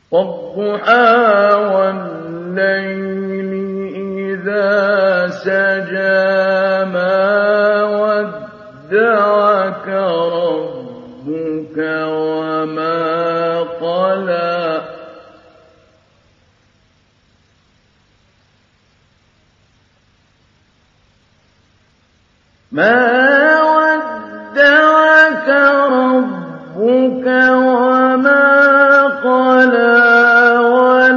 وَالضُّحَىٰ وَاللَّيْلِ إِذَا سَجَىٰ مَا وَدَّعَكَ رَبُّكَ وَمَا قَلَىٰ مَا وَدَّعَكَ رَبُّكَ وَمَا قَلَىٰ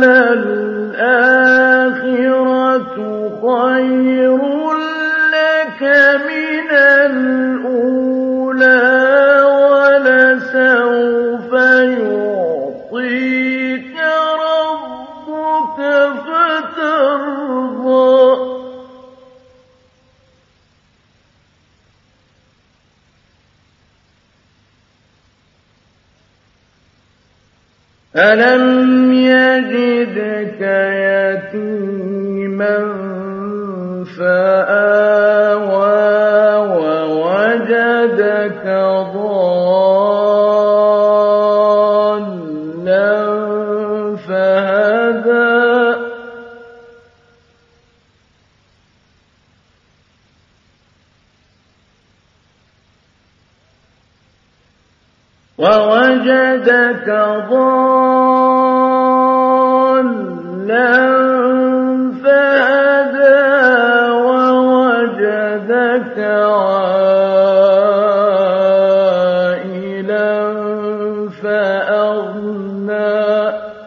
وَلَلْآخِرَةُ خَيْرٌ لَّكَ مِنَ الْأُولَىٰ وَلَسَوْفَ يُعْطِيكَ رَبُّكَ فَتَرْضَىٰ أَلَمْ يَجِدْكَ يَتِيمًا فَآوَىٰ وَوَجَدَكَ ضَالًّا فَهَدَىٰ وَوَجَدَكَ عَائِلًا فَأَغْنَىٰ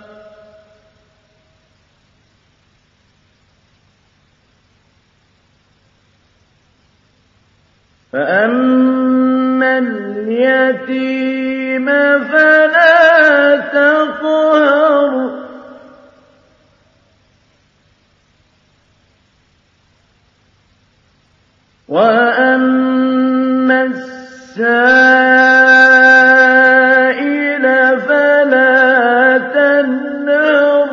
فَأَمَّا الْيَتِيمَ فَلَا تَقْهَرْ وَأَمَّا السَّائِلَ فَلَا تَنْهَرْ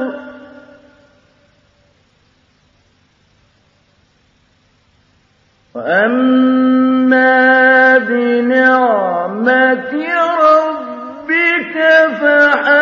وَأَمَّا بِنِعْمَةِ رَبِّكَ فَحَدِّثْ